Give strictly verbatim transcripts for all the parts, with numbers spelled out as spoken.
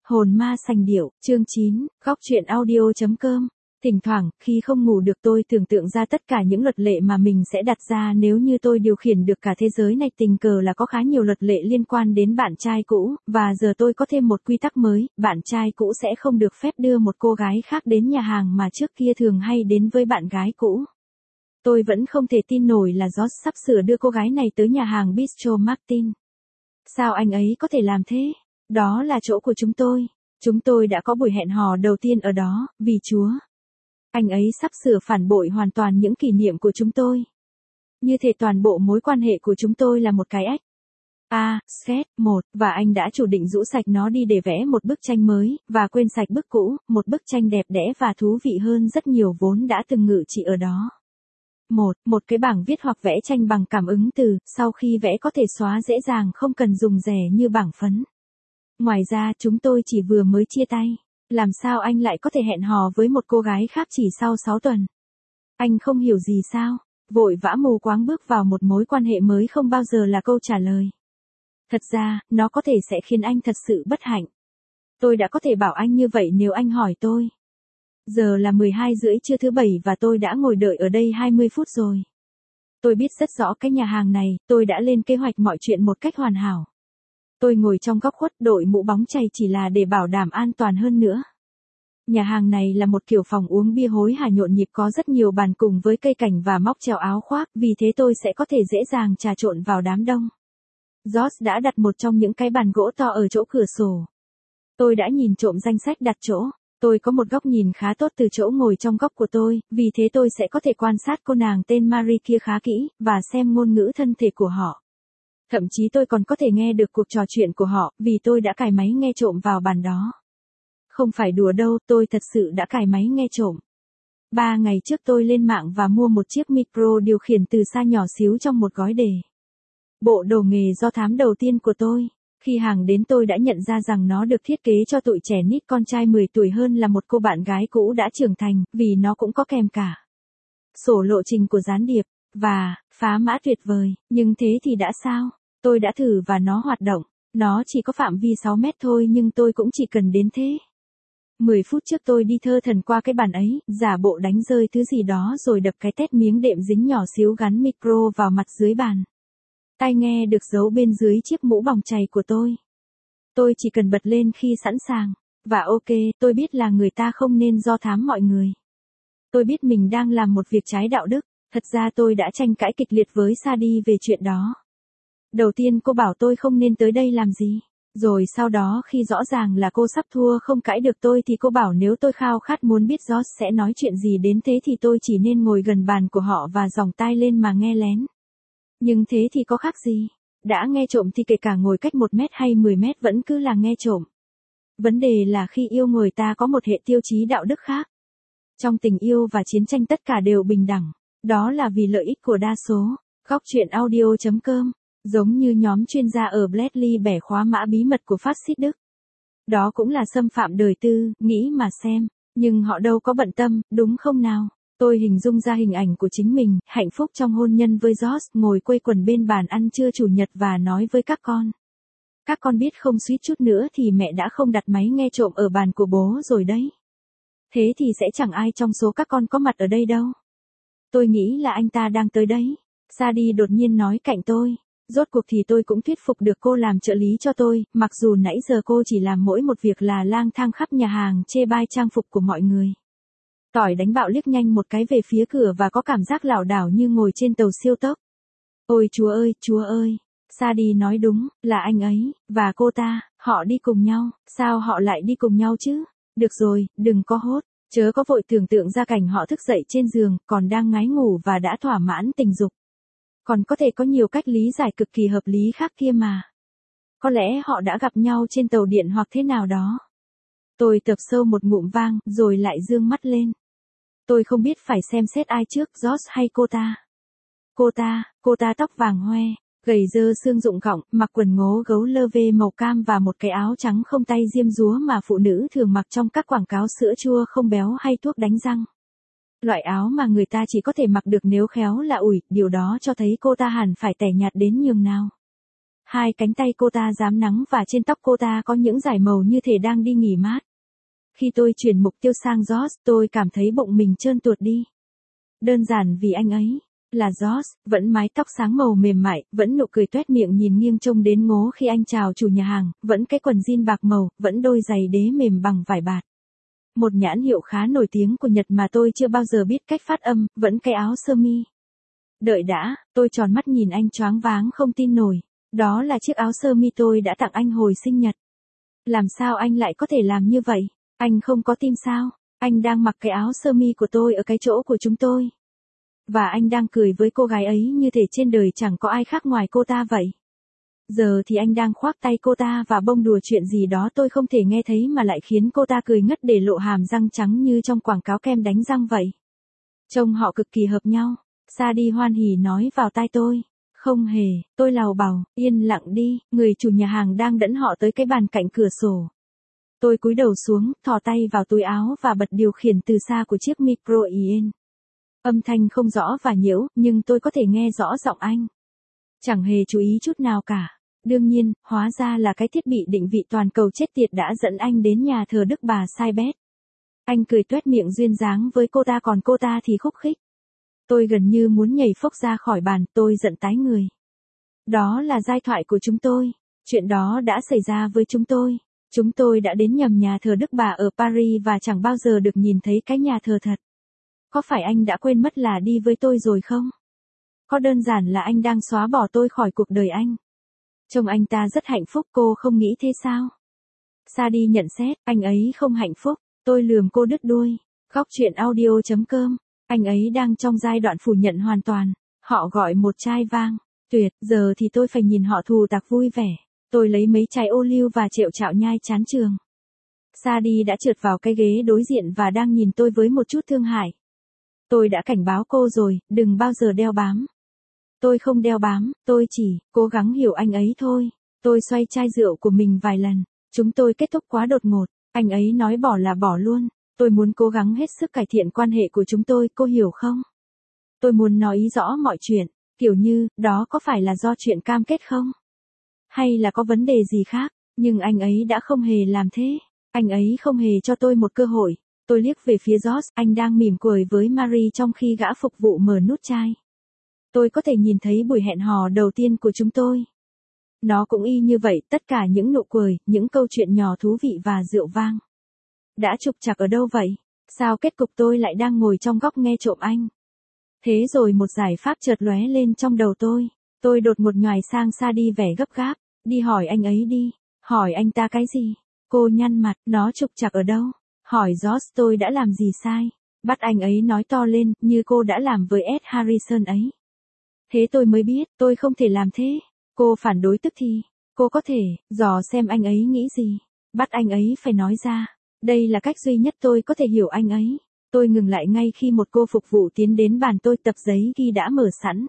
Hồn ma sành điệu, chương chín, góc truyện audio.com. Thỉnh thoảng, khi không ngủ được tôi tưởng tượng ra tất cả những luật lệ mà mình sẽ đặt ra nếu như tôi điều khiển được cả thế giới này. Tình cờ là có khá nhiều luật lệ liên quan đến bạn trai cũ, và giờ tôi có thêm một quy tắc mới, bạn trai cũ sẽ không được phép đưa một cô gái khác đến nhà hàng mà trước kia thường hay đến với bạn gái cũ. Tôi vẫn không thể tin nổi là George sắp sửa đưa cô gái này tới nhà hàng Bistro Martin. Sao anh ấy có thể làm thế? Đó là chỗ của chúng tôi. Chúng tôi đã có buổi hẹn hò đầu tiên ở đó, vì Chúa. Anh ấy sắp sửa phản bội hoàn toàn những kỷ niệm của chúng tôi. Như thể toàn bộ mối quan hệ của chúng tôi là một cái ếch. À, sketch một, và anh đã chủ định rũ sạch nó đi để vẽ một bức tranh mới, và quên sạch bức cũ, một bức tranh đẹp đẽ và thú vị hơn rất nhiều vốn đã từng ngự trị ở đó. Một, một cái bảng viết hoặc vẽ tranh bằng cảm ứng từ, sau khi vẽ có thể xóa dễ dàng không cần dùng rẻ như bảng phấn. Ngoài ra chúng tôi chỉ vừa mới chia tay. Làm sao anh lại có thể hẹn hò với một cô gái khác chỉ sau sáu tuần? Anh không hiểu gì sao? Vội vã mù quáng bước vào một mối quan hệ mới không bao giờ là câu trả lời. Thật ra, nó có thể sẽ khiến anh thật sự bất hạnh. Tôi đã có thể bảo anh như vậy nếu anh hỏi tôi. Giờ là mười hai rưỡi trưa thứ bảy và tôi đã ngồi đợi ở đây hai mươi phút rồi. Tôi biết rất rõ cái nhà hàng này, tôi đã lên kế hoạch mọi chuyện một cách hoàn hảo. Tôi ngồi trong góc khuất đội mũ bóng chày chỉ là để bảo đảm an toàn hơn nữa. Nhà hàng này là một kiểu phòng uống bia hối hả nhộn nhịp, có rất nhiều bàn cùng với cây cảnh và móc treo áo khoác, vì thế tôi sẽ có thể dễ dàng trà trộn vào đám đông. George đã đặt một trong những cái bàn gỗ to ở chỗ cửa sổ. Tôi đã nhìn trộm danh sách đặt chỗ. Tôi có một góc nhìn khá tốt từ chỗ ngồi trong góc của tôi, vì thế tôi sẽ có thể quan sát cô nàng tên Marie kia khá kỹ, và xem ngôn ngữ thân thể của họ. Thậm chí tôi còn có thể nghe được cuộc trò chuyện của họ, vì tôi đã cài máy nghe trộm vào bàn đó. Không phải đùa đâu, tôi thật sự đã cài máy nghe trộm. Ba ngày trước tôi lên mạng và mua một chiếc micro điều khiển từ xa nhỏ xíu trong một gói đề. Bộ đồ nghề do thám đầu tiên của tôi. Khi hàng đến tôi đã nhận ra rằng nó được thiết kế cho tụi trẻ nít, con trai mười tuổi hơn là một cô bạn gái cũ đã trưởng thành, vì nó cũng có kèm cả sổ lộ trình của gián điệp, và phá mã tuyệt vời, nhưng thế thì đã sao? Tôi đã thử và nó hoạt động, nó chỉ có phạm vi sáu mét thôi nhưng tôi cũng chỉ cần đến thế. mười phút trước tôi đi thơ thần qua cái bàn ấy, giả bộ đánh rơi thứ gì đó rồi đập cái tét miếng đệm dính nhỏ xíu gắn micro vào mặt dưới bàn. Tai nghe được giấu bên dưới chiếc mũ bòng chày của tôi. Tôi chỉ cần bật lên khi sẵn sàng. Và ok, tôi biết là người ta không nên do thám mọi người. Tôi biết mình đang làm một việc trái đạo đức. Thật ra tôi đã tranh cãi kịch liệt với Sadie về chuyện đó. Đầu tiên cô bảo tôi không nên tới đây làm gì. Rồi sau đó khi rõ ràng là cô sắp thua không cãi được tôi thì cô bảo nếu tôi khao khát muốn biết George sẽ nói chuyện gì đến thế thì tôi chỉ nên ngồi gần bàn của họ và giòng tai lên mà nghe lén. Nhưng thế thì có khác gì? Đã nghe trộm thì kể cả ngồi cách một mét hay mười mét vẫn cứ là nghe trộm. Vấn đề là khi yêu người ta có một hệ tiêu chí đạo đức khác. Trong tình yêu và chiến tranh tất cả đều bình đẳng. Đó là vì lợi ích của đa số. Góc truyện audio.com. Giống như nhóm chuyên gia ở Bletchley bẻ khóa mã bí mật của phát xít Đức. Đó cũng là xâm phạm đời tư, nghĩ mà xem. Nhưng họ đâu có bận tâm, đúng không nào? Tôi hình dung ra hình ảnh của chính mình, hạnh phúc trong hôn nhân với George, ngồi quây quần bên bàn ăn trưa chủ nhật và nói với các con. Các con biết không, suýt chút nữa thì mẹ đã không đặt máy nghe trộm ở bàn của bố rồi đấy. Thế thì sẽ chẳng ai trong số các con có mặt ở đây đâu. Tôi nghĩ là anh ta đang tới đấy. Sadie đột nhiên nói cạnh tôi. Rốt cuộc thì tôi cũng thuyết phục được cô làm trợ lý cho tôi, mặc dù nãy giờ cô chỉ làm mỗi một việc là lang thang khắp nhà hàng chê bai trang phục của mọi người. Tỏi đánh bạo liếc nhanh một cái về phía cửa và có cảm giác lảo đảo như ngồi trên tàu siêu tốc. Ôi Chúa ơi, Chúa ơi. Sadie nói đúng, là anh ấy, và cô ta, họ đi cùng nhau, sao họ lại đi cùng nhau chứ? Được rồi, đừng có hốt, chớ có vội tưởng tượng ra cảnh họ thức dậy trên giường, còn đang ngái ngủ và đã thỏa mãn tình dục. Còn có thể có nhiều cách lý giải cực kỳ hợp lý khác kia mà. Có lẽ họ đã gặp nhau trên tàu điện hoặc thế nào đó. Tôi tập sâu một ngụm vang, rồi lại dương mắt lên. Tôi không biết phải xem xét ai trước, George hay cô ta. Cô ta, cô ta tóc vàng hoe, gầy dơ xương rụng cọng, mặc quần ngố gấu lơ vê màu cam và một cái áo trắng không tay diêm dúa mà phụ nữ thường mặc trong các quảng cáo sữa chua không béo hay thuốc đánh răng. Loại áo mà người ta chỉ có thể mặc được nếu khéo là ủi, điều đó cho thấy cô ta hẳn phải tẻ nhạt đến nhường nào. Hai cánh tay cô ta rám nắng và trên tóc cô ta có những dải màu như thể đang đi nghỉ mát. Khi tôi chuyển mục tiêu sang George, tôi cảm thấy bụng mình trơn tuột đi. Đơn giản vì anh ấy là George, vẫn mái tóc sáng màu mềm mại, vẫn nụ cười toét miệng nhìn nghiêng trông đến ngố khi anh chào chủ nhà hàng, vẫn cái quần jean bạc màu, vẫn đôi giày đế mềm bằng vải bạt. Một nhãn hiệu khá nổi tiếng của Nhật mà tôi chưa bao giờ biết cách phát âm, vẫn cái áo sơ mi. Đợi đã, tôi tròn mắt nhìn anh choáng váng không tin nổi. Đó là chiếc áo sơ mi tôi đã tặng anh hồi sinh nhật. Làm sao anh lại có thể làm như vậy? Anh không có tim sao? Anh đang mặc cái áo sơ mi của tôi ở cái chỗ của chúng tôi. Và anh đang cười với cô gái ấy như thể trên đời chẳng có ai khác ngoài cô ta vậy. Giờ thì anh đang khoác tay cô ta và bông đùa chuyện gì đó tôi không thể nghe thấy mà lại khiến cô ta cười ngất để lộ hàm răng trắng như trong quảng cáo kem đánh răng vậy. Trông họ cực kỳ hợp nhau. Sadie hoan hỉ nói vào tai tôi. Không hề, tôi lào bào, yên lặng đi, người chủ nhà hàng đang dẫn họ tới cái bàn cạnh cửa sổ. Tôi cúi đầu xuống, thò tay vào túi áo và bật điều khiển từ xa của chiếc micro in. Âm thanh không rõ và nhiễu, nhưng tôi có thể nghe rõ giọng anh. Chẳng hề chú ý chút nào cả. Đương nhiên, hóa ra là cái thiết bị định vị toàn cầu chết tiệt đã dẫn anh đến nhà thờ Đức Bà Sai Bét. Anh cười toét miệng duyên dáng với cô ta còn cô ta thì khúc khích. Tôi gần như muốn nhảy phốc ra khỏi bàn, tôi giận tái người. Đó là giai thoại của chúng tôi. Chuyện đó đã xảy ra với chúng tôi. Chúng tôi đã đến nhầm nhà thờ Đức Bà ở Paris và chẳng bao giờ được nhìn thấy cái nhà thờ thật. Có phải anh đã quên mất là đi với tôi rồi không? Có đơn giản là anh đang xóa bỏ tôi khỏi cuộc đời anh. Trông anh ta rất hạnh phúc, cô không nghĩ thế sao? Sadie nhận xét, anh ấy không hạnh phúc. Tôi lườm cô đứt đuôi. Góc truyện audio chấm com. Anh ấy đang trong giai đoạn phủ nhận hoàn toàn. Họ gọi một chai vang. Tuyệt, giờ thì tôi phải nhìn họ thù tạc vui vẻ. Tôi lấy mấy chai ô liu và trệu chạo nhai chán trường. Sadie đã trượt vào cái ghế đối diện và đang nhìn tôi với một chút thương hại. Tôi đã cảnh báo cô rồi, đừng bao giờ đeo bám. Tôi không đeo bám, tôi chỉ cố gắng hiểu anh ấy thôi. Tôi xoay chai rượu của mình vài lần. Chúng tôi kết thúc quá đột ngột. Anh ấy nói bỏ là bỏ luôn. Tôi muốn cố gắng hết sức cải thiện quan hệ của chúng tôi, cô hiểu không? Tôi muốn nói ý rõ mọi chuyện, kiểu như, đó có phải là do chuyện cam kết không? Hay là có vấn đề gì khác? Nhưng anh ấy đã không hề làm thế. Anh ấy không hề cho tôi một cơ hội. Tôi liếc về phía George, anh đang mỉm cười với Marie trong khi gã phục vụ mở nút chai. Tôi có thể nhìn thấy buổi hẹn hò đầu tiên của chúng tôi. Nó cũng y như vậy, tất cả những nụ cười, những câu chuyện nhỏ thú vị và rượu vang. Đã trục trặc ở đâu vậy? Sao kết cục tôi lại đang ngồi trong góc nghe trộm anh? Thế rồi một giải pháp chợt lóe lên trong đầu tôi. Tôi đột ngột nhoài sang Sadie vẻ gấp gáp. Đi hỏi anh ấy đi. Hỏi anh ta cái gì? Cô nhăn mặt, nó trục trặc ở đâu? Hỏi George tôi đã làm gì sai? Bắt anh ấy nói to lên, như cô đã làm với Ed Harrison ấy. Thế tôi mới biết, tôi không thể làm thế. Cô phản đối tức thì. Cô có thể, dò xem anh ấy nghĩ gì. Bắt anh ấy phải nói ra. Đây là cách duy nhất tôi có thể hiểu anh ấy. Tôi ngừng lại ngay khi một cô phục vụ tiến đến bàn tôi, tập giấy ghi đã mở sẵn.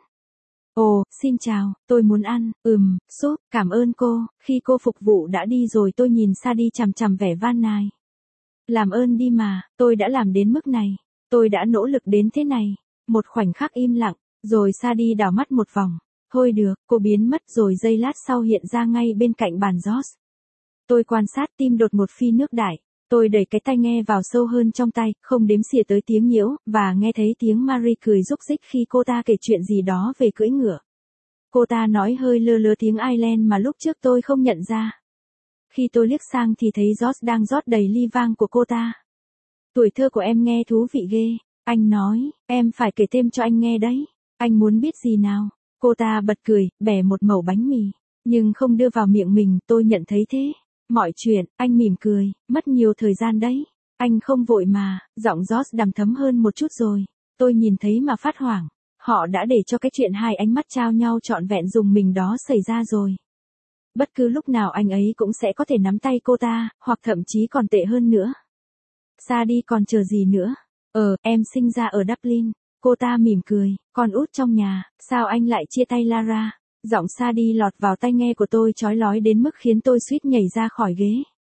Ồ, xin chào, tôi muốn ăn, ừm, súp, cảm ơn cô. Khi cô phục vụ đã đi rồi tôi nhìn Sadie chằm chằm vẻ van nài. Làm ơn đi mà, tôi đã làm đến mức này. Tôi đã nỗ lực đến thế này. Một khoảnh khắc im lặng, rồi Sadie đảo mắt một vòng. Thôi được, cô biến mất rồi giây lát sau hiện ra ngay bên cạnh bàn George. Tôi quan sát, tim đột ngột phi nước đại. Tôi đẩy cái tai nghe vào sâu hơn trong tay, không đếm xỉa tới tiếng nhiễu, và nghe thấy tiếng Marie cười rúc rích khi cô ta kể chuyện gì đó về cưỡi ngựa. Cô ta nói hơi lơ lơ tiếng Ireland mà lúc trước tôi không nhận ra. Khi tôi liếc sang thì thấy George đang rót đầy ly vang của cô ta. Tuổi thơ của em nghe thú vị ghê, anh nói, em phải kể thêm cho anh nghe đấy. Anh muốn biết gì nào? Cô ta bật cười, bẻ một mẩu bánh mì, nhưng không đưa vào miệng mình, tôi nhận thấy thế. Mọi chuyện, anh mỉm cười, mất nhiều thời gian đấy. Anh không vội mà, giọng George đằm thấm hơn một chút rồi. Tôi nhìn thấy mà phát hoảng. Họ đã để cho cái chuyện hai ánh mắt trao nhau trọn vẹn dùng mình đó xảy ra rồi. Bất cứ lúc nào anh ấy cũng sẽ có thể nắm tay cô ta, hoặc thậm chí còn tệ hơn nữa. Sadie còn chờ gì nữa? Ờ, em sinh ra ở Dublin. Cô ta mỉm cười, con út trong nhà, sao anh lại chia tay Lara? Giọng Sadie lọt vào tai nghe của tôi chói lói đến mức khiến tôi suýt nhảy ra khỏi ghế.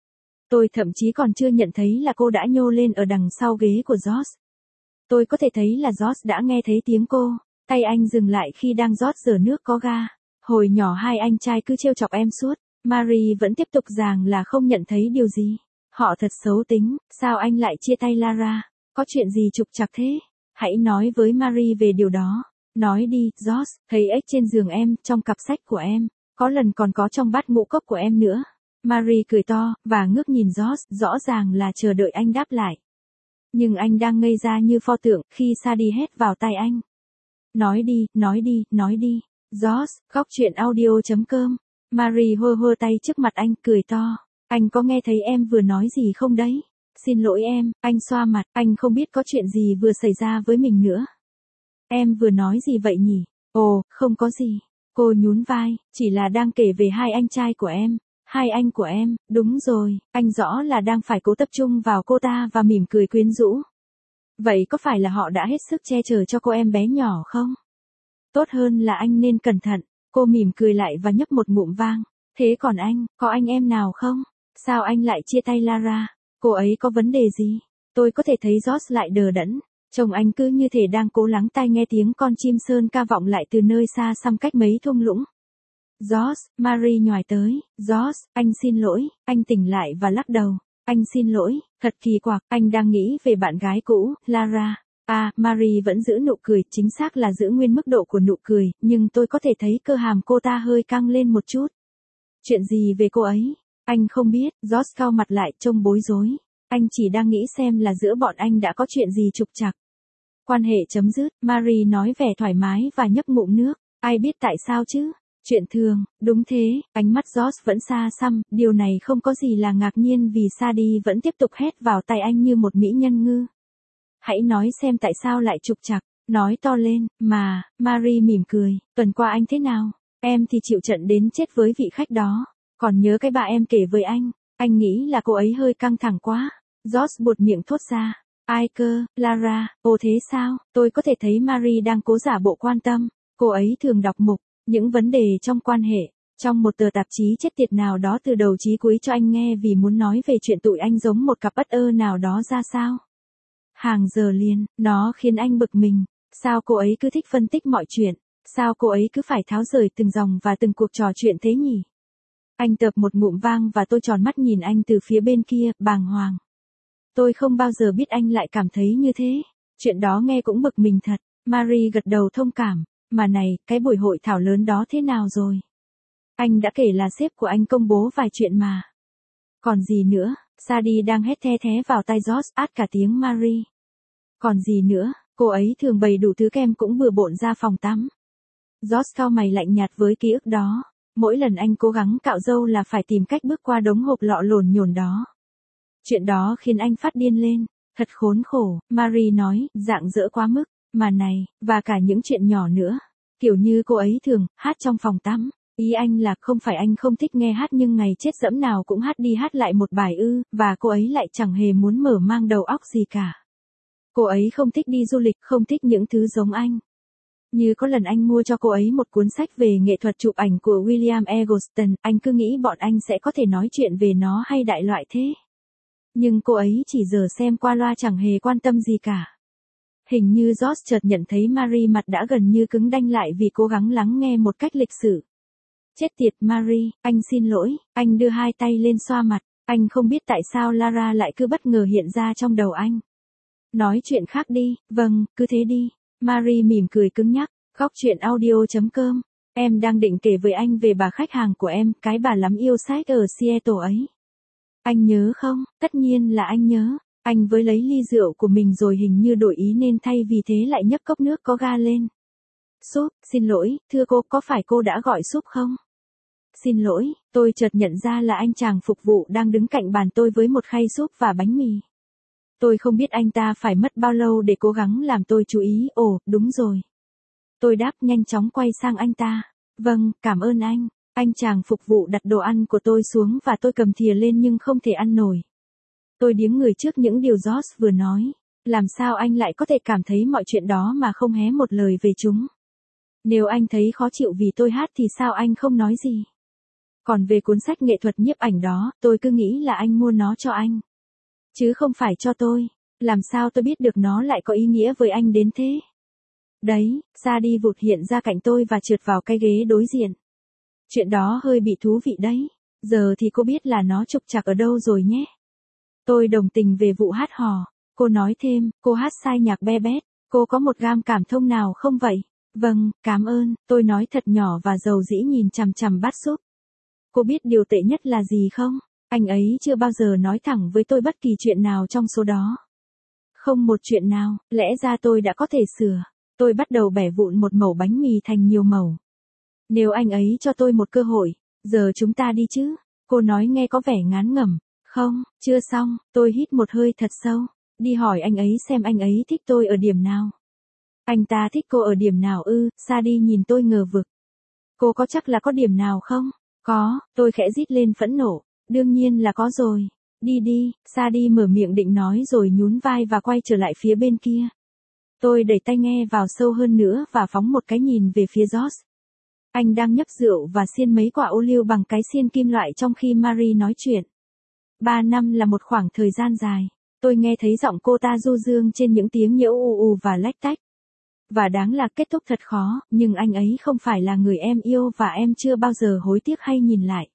Tôi thậm chí còn chưa nhận thấy là cô đã nhô lên ở đằng sau ghế của George. Tôi có thể thấy là George đã nghe thấy tiếng cô. Tay anh dừng lại khi đang rót rửa nước có ga. Hồi nhỏ hai anh trai cứ trêu chọc em suốt. Marie vẫn tiếp tục giảng là không nhận thấy điều gì. Họ thật xấu tính, sao anh lại chia tay Lara? Có chuyện gì trục trặc thế? Hãy nói với Marie về điều đó. Nói đi, George, thấy ếch trên giường em, trong cặp sách của em. Có lần còn có trong bát ngũ cốc của em nữa. Marie cười to, và ngước nhìn George, rõ ràng là chờ đợi anh đáp lại. Nhưng anh đang ngây ra như pho tượng, khi Sadie hét vào tai anh. Nói đi, nói đi, nói đi. George, góc chuyện audio chấm com. Marie hơ hơ tay trước mặt anh, cười to. Anh có nghe thấy em vừa nói gì không đấy? Xin lỗi em, anh xoa mặt, anh không biết có chuyện gì vừa xảy ra với mình nữa. Em vừa nói gì vậy nhỉ? Ồ, không có gì. Cô nhún vai, chỉ là đang kể về hai anh trai của em. Hai anh của em, đúng rồi, anh rõ là đang phải cố tập trung vào cô ta và mỉm cười quyến rũ. Vậy có phải là họ đã hết sức che chở cho cô em bé nhỏ không? Tốt hơn là anh nên cẩn thận. Cô mỉm cười lại và nhấp một ngụm vang. Thế còn anh, có anh em nào không? Sao anh lại chia tay Lara? Cô ấy có vấn đề gì? Tôi có thể thấy George lại đờ đẫn. Chồng anh cứ như thể đang cố lắng tai nghe tiếng con chim sơn ca vọng lại từ nơi xa xăm cách mấy thung lũng. George, Marie nhoài tới. George, anh xin lỗi. Anh tỉnh lại và lắc đầu. Anh xin lỗi, thật kỳ quặc, anh đang nghĩ về bạn gái cũ, Lara. À, Marie vẫn giữ nụ cười, chính xác là giữ nguyên mức độ của nụ cười, nhưng tôi có thể thấy cơ hàm cô ta hơi căng lên một chút. Chuyện gì về cô ấy? Anh không biết, George cau mặt lại trông bối rối. Anh chỉ đang nghĩ xem là giữa bọn anh đã có chuyện gì trục trặc. Quan hệ chấm dứt, Marie nói vẻ thoải mái và nhấp ngụm nước. Ai biết tại sao chứ? Chuyện thường, đúng thế, ánh mắt George vẫn xa xăm, điều này không có gì là ngạc nhiên vì Sadie vẫn tiếp tục hét vào tay anh như một mỹ nhân ngư. Hãy nói xem tại sao lại trục trặc, nói to lên, mà, Marie mỉm cười, tuần qua anh thế nào? Em thì chịu trận đến chết với vị khách đó, còn nhớ cái bà em kể với anh, anh nghĩ là cô ấy hơi căng thẳng quá. George buột miệng thốt ra, ai cơ, Lara, ồ thế sao, tôi có thể thấy Marie đang cố giả bộ quan tâm, cô ấy thường đọc mục, những vấn đề trong quan hệ, trong một tờ tạp chí chết tiệt nào đó từ đầu chí cuối cho anh nghe vì muốn nói về chuyện tụi anh giống một cặp bất ơ nào đó ra sao. Hàng giờ liền, nó khiến anh bực mình, sao cô ấy cứ thích phân tích mọi chuyện, sao cô ấy cứ phải tháo rời từng dòng và từng cuộc trò chuyện thế nhỉ? Anh tập một ngụm vang và tôi tròn mắt nhìn anh từ phía bên kia, bàng hoàng. Tôi không bao giờ biết anh lại cảm thấy như thế, chuyện đó nghe cũng bực mình thật. Marie gật đầu thông cảm, mà này, cái buổi hội thảo lớn đó thế nào rồi? Anh đã kể là sếp của anh công bố vài chuyện mà. Còn gì nữa? Sadie đang hét the thé vào tai George, át cả tiếng Marie. Còn gì nữa, cô ấy thường bày đủ thứ kem cũng bừa bộn ra phòng tắm. George cau mày lạnh nhạt với ký ức đó. Mỗi lần anh cố gắng cạo râu là phải tìm cách bước qua đống hộp lọ lổn nhổn đó. Chuyện đó khiến anh phát điên lên. Thật khốn khổ, Marie nói, rạng rỡ quá mức. Mà này, và cả những chuyện nhỏ nữa. Kiểu như cô ấy thường, hát trong phòng tắm. Ý anh là không phải anh không thích nghe hát nhưng ngày chết dẫm nào cũng hát đi hát lại một bài ư, và cô ấy lại chẳng hề muốn mở mang đầu óc gì cả. Cô ấy không thích đi du lịch, không thích những thứ giống anh. Như có lần anh mua cho cô ấy một cuốn sách về nghệ thuật chụp ảnh của William Eggleston, anh cứ nghĩ bọn anh sẽ có thể nói chuyện về nó hay đại loại thế. Nhưng cô ấy chỉ giờ xem qua loa chẳng hề quan tâm gì cả. Hình như George chợt nhận thấy Marie mặt đã gần như cứng đanh lại vì cố gắng lắng nghe một cách lịch sự. Chết tiệt Marie, anh xin lỗi, anh đưa hai tay lên xoa mặt, anh không biết tại sao Lara lại cứ bất ngờ hiện ra trong đầu anh. Nói chuyện khác đi, vâng, cứ thế đi. Marie mỉm cười cứng nhắc, góc chuyện audio chấm com. Em đang định kể với anh về bà khách hàng của em, cái bà lắm yêu sách ở Seattle ấy. Anh nhớ không? Tất nhiên là anh nhớ. Anh với lấy ly rượu của mình rồi hình như đổi ý nên thay vì thế lại nhấc cốc nước có ga lên. Súp, xin lỗi, thưa cô, có phải cô đã gọi súp không? Xin lỗi, tôi chợt nhận ra là anh chàng phục vụ đang đứng cạnh bàn tôi với một khay súp và bánh mì. Tôi không biết anh ta phải mất bao lâu để cố gắng làm tôi chú ý, ồ, đúng rồi. Tôi đáp nhanh chóng quay sang anh ta. Vâng, cảm ơn anh. Anh chàng phục vụ đặt đồ ăn của tôi xuống và tôi cầm thìa lên nhưng không thể ăn nổi. Tôi điếng người trước những điều George vừa nói. Làm sao anh lại có thể cảm thấy mọi chuyện đó mà không hé một lời về chúng? Nếu anh thấy khó chịu vì tôi hát thì sao anh không nói gì? Còn về cuốn sách nghệ thuật nhiếp ảnh đó, tôi cứ nghĩ là anh mua nó cho anh. Chứ không phải cho tôi. Làm sao tôi biết được nó lại có ý nghĩa với anh đến thế? Đấy, Sadie vụt hiện ra cạnh tôi và trượt vào cái ghế đối diện. Chuyện đó hơi bị thú vị đấy. Giờ thì cô biết là nó trục trặc ở đâu rồi nhé. Tôi đồng tình về vụ hát hò. Cô nói thêm, cô hát sai nhạc be bét. Cô có một gam cảm thông nào không vậy? Vâng, cảm ơn, tôi nói thật nhỏ và dầu dĩ nhìn chằm chằm bát súp. Cô biết điều tệ nhất là gì không? Anh ấy chưa bao giờ nói thẳng với tôi bất kỳ chuyện nào trong số đó. Không một chuyện nào, lẽ ra tôi đã có thể sửa. Tôi bắt đầu bẻ vụn một mẩu bánh mì thành nhiều mẩu. Nếu anh ấy cho tôi một cơ hội, giờ chúng ta đi chứ? Cô nói nghe có vẻ ngán ngẩm. Không, chưa xong, tôi hít một hơi thật sâu. Đi hỏi anh ấy xem anh ấy thích tôi ở điểm nào. Anh ta thích cô ở điểm nào ư? Sadie nhìn tôi ngờ vực. Cô có chắc là có điểm nào không? Có, tôi khẽ rít lên phẫn nộ. Đương nhiên là có rồi. Đi đi, Sadie mở miệng định nói rồi nhún vai và quay trở lại phía bên kia. Tôi đẩy tai nghe vào sâu hơn nữa và phóng một cái nhìn về phía Josh. Anh đang nhấp rượu và xiên mấy quả ô liu bằng cái xiên kim loại trong khi Marie nói chuyện. Ba năm là một khoảng thời gian dài. Tôi nghe thấy giọng cô ta du dương trên những tiếng nhễu ù ù và lách tách. Và đáng là kết thúc thật khó, nhưng anh ấy không phải là người em yêu và em chưa bao giờ hối tiếc hay nhìn lại.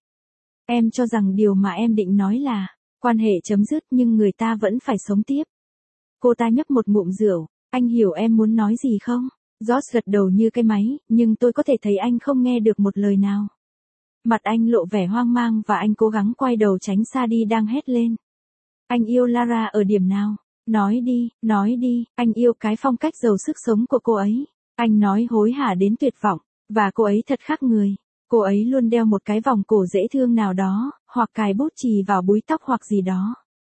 Em cho rằng điều mà em định nói là, quan hệ chấm dứt nhưng người ta vẫn phải sống tiếp. Cô ta nhấp một ngụm rượu, anh hiểu em muốn nói gì không? Josh gật đầu như cái máy, nhưng tôi có thể thấy anh không nghe được một lời nào. Mặt anh lộ vẻ hoang mang và anh cố gắng quay đầu tránh Sadie đang hét lên. Anh yêu Lara ở điểm nào? Nói đi, nói đi, anh yêu cái phong cách giàu sức sống của cô ấy. Anh nói hối hả đến tuyệt vọng, và cô ấy thật khác người. Cô ấy luôn đeo một cái vòng cổ dễ thương nào đó, hoặc cài bút chì vào búi tóc hoặc gì đó.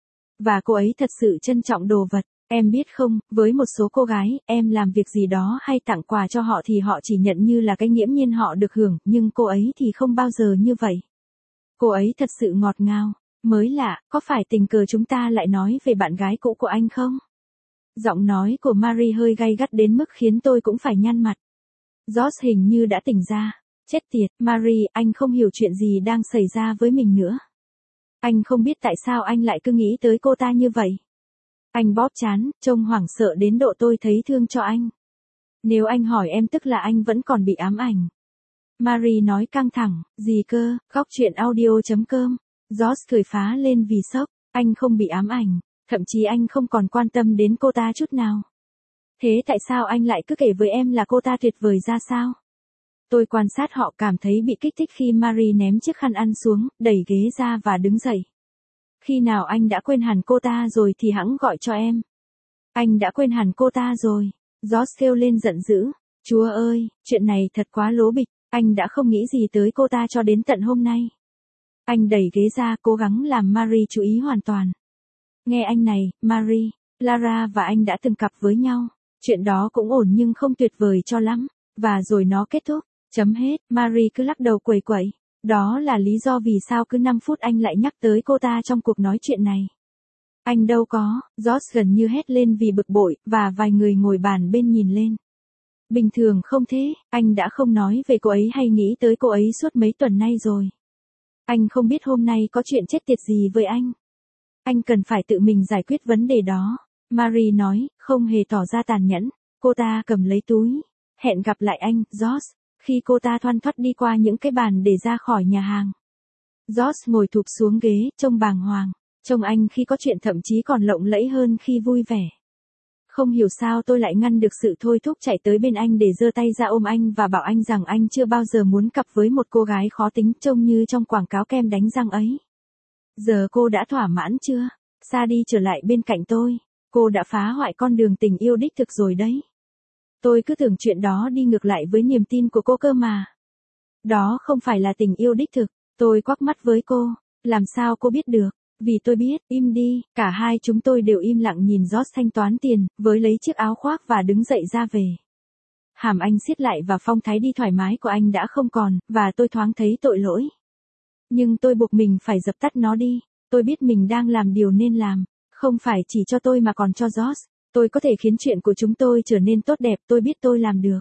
Và cô ấy thật sự trân trọng đồ vật. Em biết không, với một số cô gái, em làm việc gì đó hay tặng quà cho họ thì họ chỉ nhận như là cái nghiễm nhiên họ được hưởng, nhưng cô ấy thì không bao giờ như vậy. Cô ấy thật sự ngọt ngào. Mới lạ, có phải tình cờ chúng ta lại nói về bạn gái cũ của anh không? Giọng nói của Marie hơi gay gắt đến mức khiến tôi cũng phải nhăn mặt. Josh hình như đã tỉnh ra. Chết tiệt, Marie, anh không hiểu chuyện gì đang xảy ra với mình nữa. Anh không biết tại sao anh lại cứ nghĩ tới cô ta như vậy. Anh bóp trán, trông hoảng sợ đến độ tôi thấy thương cho anh. Nếu anh hỏi em tức là anh vẫn còn bị ám ảnh. Marie nói căng thẳng, gì cơ, góc chuyện audio chấm com. Josh cười phá lên vì sốc, anh không bị ám ảnh, thậm chí anh không còn quan tâm đến cô ta chút nào. Thế tại sao anh lại cứ kể với em là cô ta tuyệt vời ra sao? Tôi quan sát họ cảm thấy bị kích thích khi Marie ném chiếc khăn ăn xuống, đẩy ghế ra và đứng dậy. Khi nào anh đã quên hẳn cô ta rồi thì hẵng gọi cho em. Anh đã quên hẳn cô ta rồi. Josh kêu lên giận dữ. Chúa ơi, chuyện này thật quá lố bịch, anh đã không nghĩ gì tới cô ta cho đến tận hôm nay. Anh đẩy ghế ra cố gắng làm Marie chú ý hoàn toàn. Nghe anh này, Marie, Lara và anh đã từng cặp với nhau. Chuyện đó cũng ổn nhưng không tuyệt vời cho lắm. Và rồi nó kết thúc. Chấm hết, Marie cứ lắc đầu quẩy quẩy. Đó là lý do vì sao cứ năm phút anh lại nhắc tới cô ta trong cuộc nói chuyện này. Anh đâu có, Josh gần như hét lên vì bực bội, và vài người ngồi bàn bên nhìn lên. Bình thường không thế, anh đã không nói về cô ấy hay nghĩ tới cô ấy suốt mấy tuần nay rồi. Anh không biết hôm nay có chuyện chết tiệt gì với anh. Anh cần phải tự mình giải quyết vấn đề đó. Marie nói, không hề tỏ ra tàn nhẫn. Cô ta cầm lấy túi. Hẹn gặp lại anh, Josh. Khi cô ta thoăn thoắt đi qua những cái bàn để ra khỏi nhà hàng. Josh ngồi thụp xuống ghế, trông bàng hoàng. Trông anh khi có chuyện thậm chí còn lộng lẫy hơn khi vui vẻ. Không hiểu sao tôi lại ngăn được sự thôi thúc chạy tới bên anh để giơ tay ra ôm anh và bảo anh rằng anh chưa bao giờ muốn cặp với một cô gái khó tính trông như trong quảng cáo kem đánh răng ấy. Giờ cô đã thỏa mãn chưa? Sadie trở lại bên cạnh tôi. Cô đã phá hoại con đường tình yêu đích thực rồi đấy. Tôi cứ tưởng chuyện đó đi ngược lại với niềm tin của cô cơ mà. Đó không phải là tình yêu đích thực. Tôi quắc mắt với cô. Làm sao cô biết được? Vì tôi biết, im đi, cả hai chúng tôi đều im lặng nhìn Josh thanh toán tiền, với lấy chiếc áo khoác và đứng dậy ra về. Hàm anh siết lại và phong thái đi thoải mái của anh đã không còn, và tôi thoáng thấy tội lỗi. Nhưng tôi buộc mình phải dập tắt nó đi. Tôi biết mình đang làm điều nên làm, không phải chỉ cho tôi mà còn cho Josh. Tôi có thể khiến chuyện của chúng tôi trở nên tốt đẹp, tôi biết tôi làm được.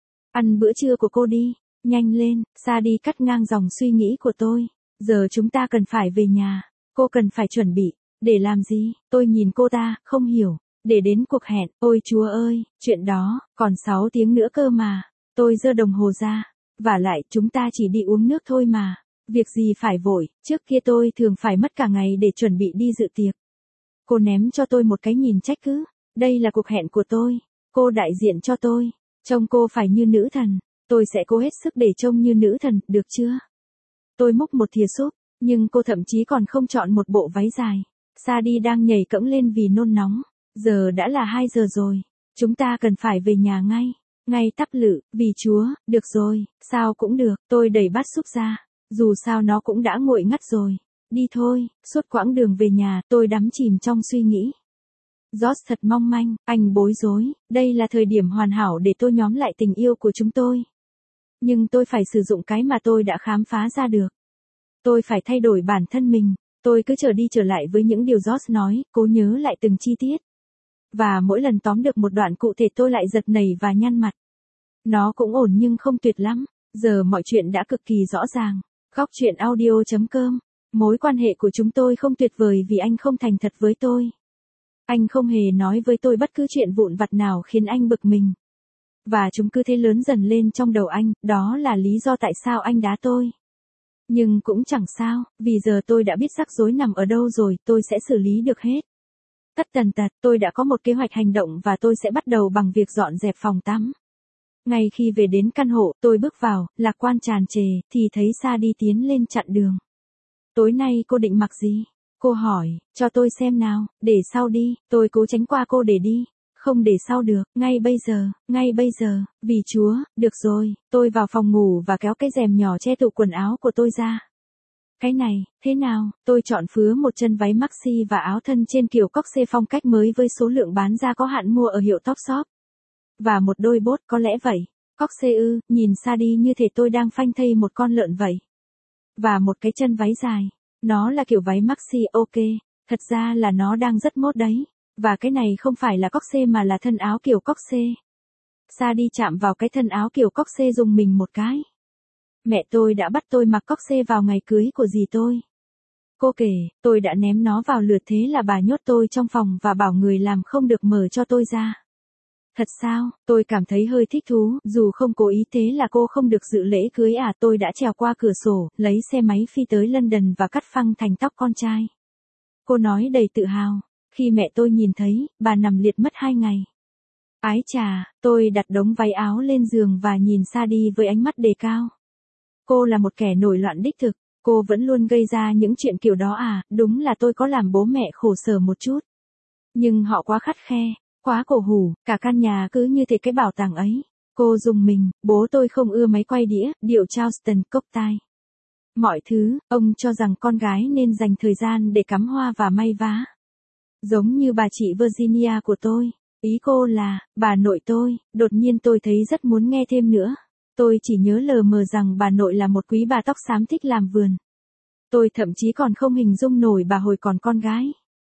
Ăn bữa trưa của cô đi, nhanh lên, Sadie cắt ngang dòng suy nghĩ của tôi. Giờ chúng ta cần phải về nhà. Cô cần phải chuẩn bị. Để làm gì? Tôi nhìn cô ta, không hiểu. Để đến cuộc hẹn, ôi chúa ơi, chuyện đó, còn sáu tiếng nữa cơ mà. Tôi giơ đồng hồ ra. Vả lại, chúng ta chỉ đi uống nước thôi mà. Việc gì phải vội, trước kia tôi thường phải mất cả ngày để chuẩn bị đi dự tiệc. Cô ném cho tôi một cái nhìn trách cứ. Đây là cuộc hẹn của tôi. Cô đại diện cho tôi. Trông cô phải như nữ thần. Tôi sẽ cố hết sức để trông như nữ thần, được chưa? Tôi múc một thìa súp, nhưng cô thậm chí còn không chọn một bộ váy dài. Sadie đang nhảy cẫng lên vì nôn nóng. Giờ đã là hai giờ rồi. Chúng ta cần phải về nhà ngay. Ngay tắp lự, vì Chúa, được rồi, sao cũng được. Tôi đẩy bát súp ra. Dù sao nó cũng đã nguội ngắt rồi. Đi thôi, suốt quãng đường về nhà, tôi đắm chìm trong suy nghĩ. George thật mong manh, anh bối rối, đây là thời điểm hoàn hảo để tôi nhóm lại tình yêu của chúng tôi. Nhưng tôi phải sử dụng cái mà tôi đã khám phá ra được. Tôi phải thay đổi bản thân mình, tôi cứ trở đi trở lại với những điều George nói, cố nhớ lại từng chi tiết. Và mỗi lần tóm được một đoạn cụ thể tôi lại giật nảy và nhăn mặt. Nó cũng ổn nhưng không tuyệt lắm, giờ mọi chuyện đã cực kỳ rõ ràng. Góc truyện audio chấm com. Mối quan hệ của chúng tôi không tuyệt vời vì anh không thành thật với tôi. Anh không hề nói với tôi bất cứ chuyện vụn vặt nào khiến anh bực mình. Và chúng cứ thế lớn dần lên trong đầu anh, đó là lý do tại sao anh đá tôi. Nhưng cũng chẳng sao, vì giờ tôi đã biết rắc rối nằm ở đâu rồi, tôi sẽ xử lý được hết. Tất tần tật, tôi đã có một kế hoạch hành động và tôi sẽ bắt đầu bằng việc dọn dẹp phòng tắm. Ngay khi về đến căn hộ, tôi bước vào, lạc quan tràn trề, thì thấy Sadie tiến lên chặn đường. Tối nay cô định mặc gì? Cô hỏi, cho tôi xem nào, để sau đi, tôi cố tránh qua cô để đi. Không để sau được, ngay bây giờ, ngay bây giờ, vì Chúa, được rồi, tôi vào phòng ngủ và kéo cái rèm nhỏ che tủ quần áo của tôi ra. Cái này, thế nào, tôi chọn phứa một chân váy maxi và áo thân trên kiểu cocktail phong cách mới với số lượng bán ra có hạn mua ở hiệu Topshop. Và một đôi bốt có lẽ vậy. Cocktail ư, nhìn Sadie như thể tôi đang phanh thây một con lợn vậy. Và một cái chân váy dài. Nó là kiểu váy maxi, ok. Thật ra là nó đang rất mốt đấy. Và cái này không phải là cocktail mà là thân áo kiểu cocktail. Sadie chạm vào cái thân áo kiểu cocktail dùng mình một cái. Mẹ tôi đã bắt tôi mặc cocktail vào ngày cưới của dì tôi. Cô kể, tôi đã ném nó vào lượt thế là bà nhốt tôi trong phòng và bảo người làm không được mở cho tôi ra. Thật sao, tôi cảm thấy hơi thích thú, dù không cố ý thế là cô không được dự lễ cưới à, tôi đã trèo qua cửa sổ, lấy xe máy phi tới London và cắt phăng thành tóc con trai. Cô nói đầy tự hào, khi mẹ tôi nhìn thấy, bà nằm liệt mất hai ngày. Ái chà, tôi đặt đống váy áo lên giường và nhìn Sadie với ánh mắt đề cao. Cô là một kẻ nổi loạn đích thực, cô vẫn luôn gây ra những chuyện kiểu đó à, đúng là tôi có làm bố mẹ khổ sở một chút. Nhưng họ quá khắt khe. Quá cổ hủ, cả căn nhà cứ như thế cái bảo tàng ấy. Cô dùng mình, bố tôi không ưa máy quay đĩa, điệu Charleston cốc tai. Mọi thứ, ông cho rằng con gái nên dành thời gian để cắm hoa và may vá. Giống như bà chị Virginia của tôi. Ý cô là, bà nội tôi, đột nhiên tôi thấy rất muốn nghe thêm nữa. Tôi chỉ nhớ lờ mờ rằng bà nội là một quý bà tóc xám thích làm vườn. Tôi thậm chí còn không hình dung nổi bà hồi còn con gái.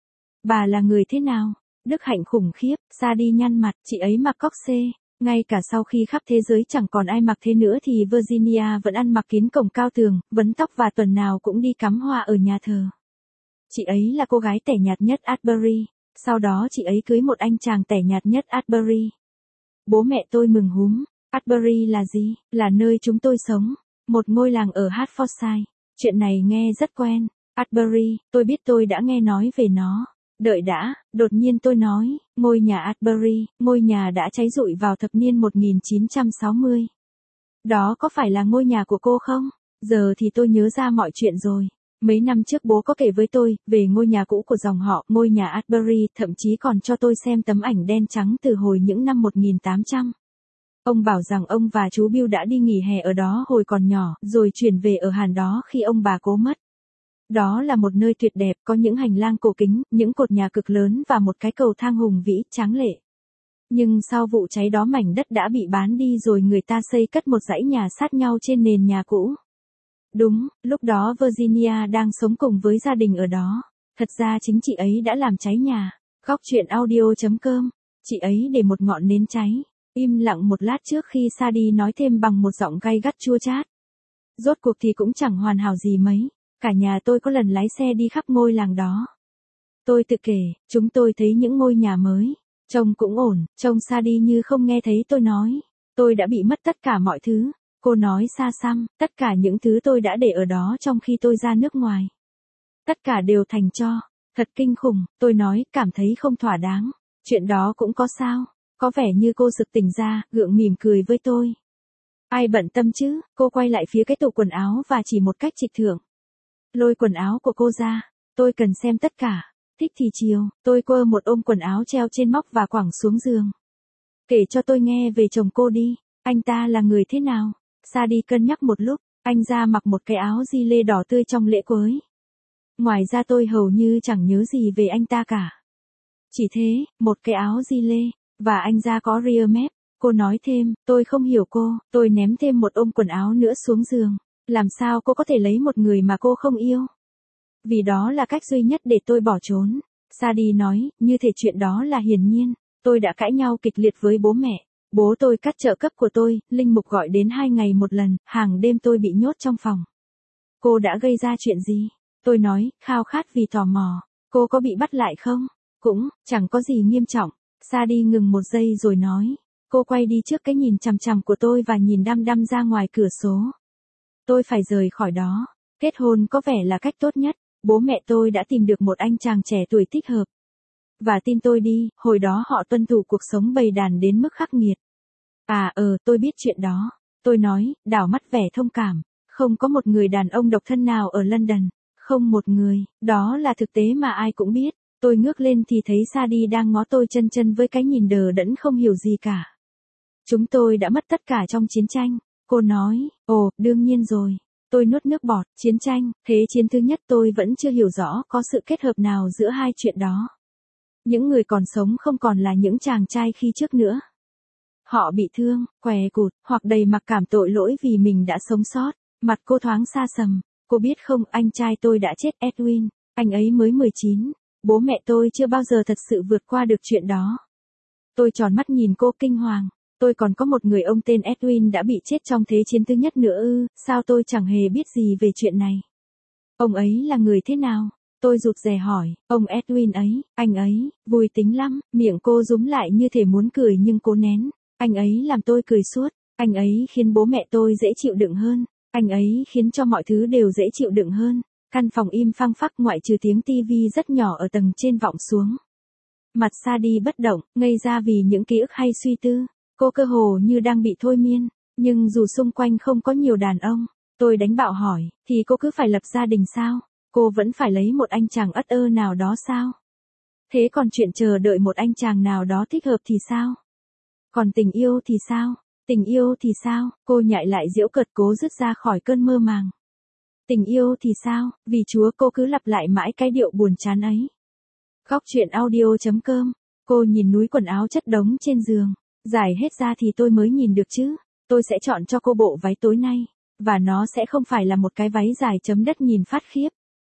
Bà là người thế nào? Đức hạnh khủng khiếp, Sadie nhăn mặt, chị ấy mặc cocktail. Ngay cả sau khi khắp thế giới chẳng còn ai mặc thế nữa thì Virginia vẫn ăn mặc kín cổng cao tường, vấn tóc và tuần nào cũng đi cắm hoa ở nhà thờ. Chị ấy là cô gái tẻ nhạt nhất Atbury, sau đó chị ấy cưới một anh chàng tẻ nhạt nhất Atbury. Bố mẹ tôi mừng húm, Atbury là gì? Là nơi chúng tôi sống, một ngôi làng ở Hertfordshire. Chuyện này nghe rất quen. Atbury, tôi biết tôi đã nghe nói về nó. Đợi đã, đột nhiên tôi nói, ngôi nhà Atbury, ngôi nhà đã cháy rụi vào thập niên một nghìn chín trăm sáu mươi. Đó có phải là ngôi nhà của cô không? Giờ thì tôi nhớ ra mọi chuyện rồi. Mấy năm trước bố có kể với tôi, về ngôi nhà cũ của dòng họ, ngôi nhà Atbury, thậm chí còn cho tôi xem tấm ảnh đen trắng từ hồi những năm một nghìn tám trăm. Ông bảo rằng ông và chú Bill đã đi nghỉ hè ở đó hồi còn nhỏ, rồi chuyển về ở hẳn đó khi ông bà cố mất. Đó là một nơi tuyệt đẹp, có những hành lang cổ kính, những cột nhà cực lớn và một cái cầu thang hùng vĩ, tráng lệ. Nhưng sau vụ cháy đó mảnh đất đã bị bán đi rồi người ta xây cất một dãy nhà sát nhau trên nền nhà cũ. Đúng, lúc đó Virginia đang sống cùng với gia đình ở đó. Thật ra chính chị ấy đã làm cháy nhà. Góc truyện audio chấm com. Chị ấy để một ngọn nến cháy. Im lặng một lát trước khi Sadie nói thêm bằng một giọng gay gắt chua chát. Rốt cuộc thì cũng chẳng hoàn hảo gì mấy. Cả nhà tôi có lần lái xe đi khắp ngôi làng đó. Tôi tự kể, chúng tôi thấy những ngôi nhà mới. Trông cũng ổn, trông Sadie như không nghe thấy tôi nói. Tôi đã bị mất tất cả mọi thứ. Cô nói xa xăm, tất cả những thứ tôi đã để ở đó trong khi tôi ra nước ngoài. Tất cả đều thành tro. Thật kinh khủng, tôi nói, cảm thấy không thỏa đáng. Chuyện đó cũng có sao? Có vẻ như cô sực tỉnh ra, gượng mỉm cười với tôi. Ai bận tâm chứ? Cô quay lại phía cái tủ quần áo và chỉ một cách trịch thượng. Lôi quần áo của cô ra. Tôi cần xem tất cả. Thích thì chiều, tôi quơ một ôm quần áo treo trên móc và quẳng xuống giường. Kể cho tôi nghe về chồng cô đi. Anh ta là người thế nào? Sadie cân nhắc một lúc. Anh ra mặc một cái áo di lê đỏ tươi trong lễ cưới. Ngoài ra tôi hầu như chẳng nhớ gì về anh ta cả. Chỉ thế, một cái áo di lê, và anh ra có rear mép. Cô nói thêm, tôi không hiểu cô, tôi ném thêm một ôm quần áo nữa xuống giường. Làm sao cô có thể lấy một người mà cô không yêu? Vì đó là cách duy nhất để tôi bỏ trốn. Sadie nói, như thể chuyện đó là hiển nhiên. Tôi đã cãi nhau kịch liệt với bố mẹ. Bố tôi cắt trợ cấp của tôi, linh mục gọi đến hai ngày một lần, hàng đêm tôi bị nhốt trong phòng. Cô đã gây ra chuyện gì? Tôi nói, khao khát vì tò mò. Cô có bị bắt lại không? Cũng, chẳng có gì nghiêm trọng. Sadie ngừng một giây rồi nói. Cô quay đi trước cái nhìn chằm chằm của tôi và nhìn đăm đăm ra ngoài cửa số. Tôi phải rời khỏi đó. Kết hôn có vẻ là cách tốt nhất. Bố mẹ tôi đã tìm được một anh chàng trẻ tuổi thích hợp. Và tin tôi đi, hồi đó họ tuân thủ cuộc sống bầy đàn đến mức khắc nghiệt. À ờ, tôi biết chuyện đó. Tôi nói, đảo mắt vẻ thông cảm. Không có một người đàn ông độc thân nào ở London. Không một người, đó là thực tế mà ai cũng biết. Tôi ngước lên thì thấy Sadie đang ngó tôi chân chân với cái nhìn đờ đẫn không hiểu gì cả. Chúng tôi đã mất tất cả trong chiến tranh. Cô nói, ồ, đương nhiên rồi. Tôi nuốt nước bọt, chiến tranh, thế chiến thứ nhất tôi vẫn chưa hiểu rõ có sự kết hợp nào giữa hai chuyện đó. Những người còn sống không còn là những chàng trai khi trước nữa. Họ bị thương, què cụt, hoặc đầy mặc cảm tội lỗi vì mình đã sống sót. Mặt cô thoáng xa sầm. Cô biết không, anh trai tôi đã chết, Edwin. Anh ấy mới mười chín. Bố mẹ tôi chưa bao giờ thật sự vượt qua được chuyện đó. Tôi tròn mắt nhìn cô kinh hoàng. Tôi còn có một người ông tên Edwin đã bị chết trong thế chiến thứ nhất nữa ư, sao tôi chẳng hề biết gì về chuyện này. Ông ấy là người thế nào? Tôi rụt rè hỏi, ông Edwin ấy, anh ấy, vui tính lắm, miệng cô rúm lại như thể muốn cười nhưng cố nén. Anh ấy làm tôi cười suốt, anh ấy khiến bố mẹ tôi dễ chịu đựng hơn, anh ấy khiến cho mọi thứ đều dễ chịu đựng hơn. Căn phòng im phăng phắc ngoại trừ tiếng tivi rất nhỏ ở tầng trên vọng xuống. Mặt Sadie bất động, ngây ra vì những ký ức hay suy tư. Cô cơ hồ như đang bị thôi miên, nhưng dù xung quanh không có nhiều đàn ông, tôi đánh bạo hỏi, thì cô cứ phải lập gia đình sao? Cô vẫn phải lấy một anh chàng ất ơ nào đó sao? Thế còn chuyện chờ đợi một anh chàng nào đó thích hợp thì sao? Còn tình yêu thì sao? Tình yêu thì sao? Cô nhại lại giễu cợt cố dứt ra khỏi cơn mơ màng. Tình yêu thì sao? Vì Chúa cô cứ lặp lại mãi cái điệu buồn chán ấy. Góc truyện audio chấm com. Cô nhìn núi quần áo chất đống trên giường. Giải hết ra thì tôi mới nhìn được chứ. Tôi sẽ chọn cho cô bộ váy tối nay. Và nó sẽ không phải là một cái váy dài chấm đất nhìn phát khiếp.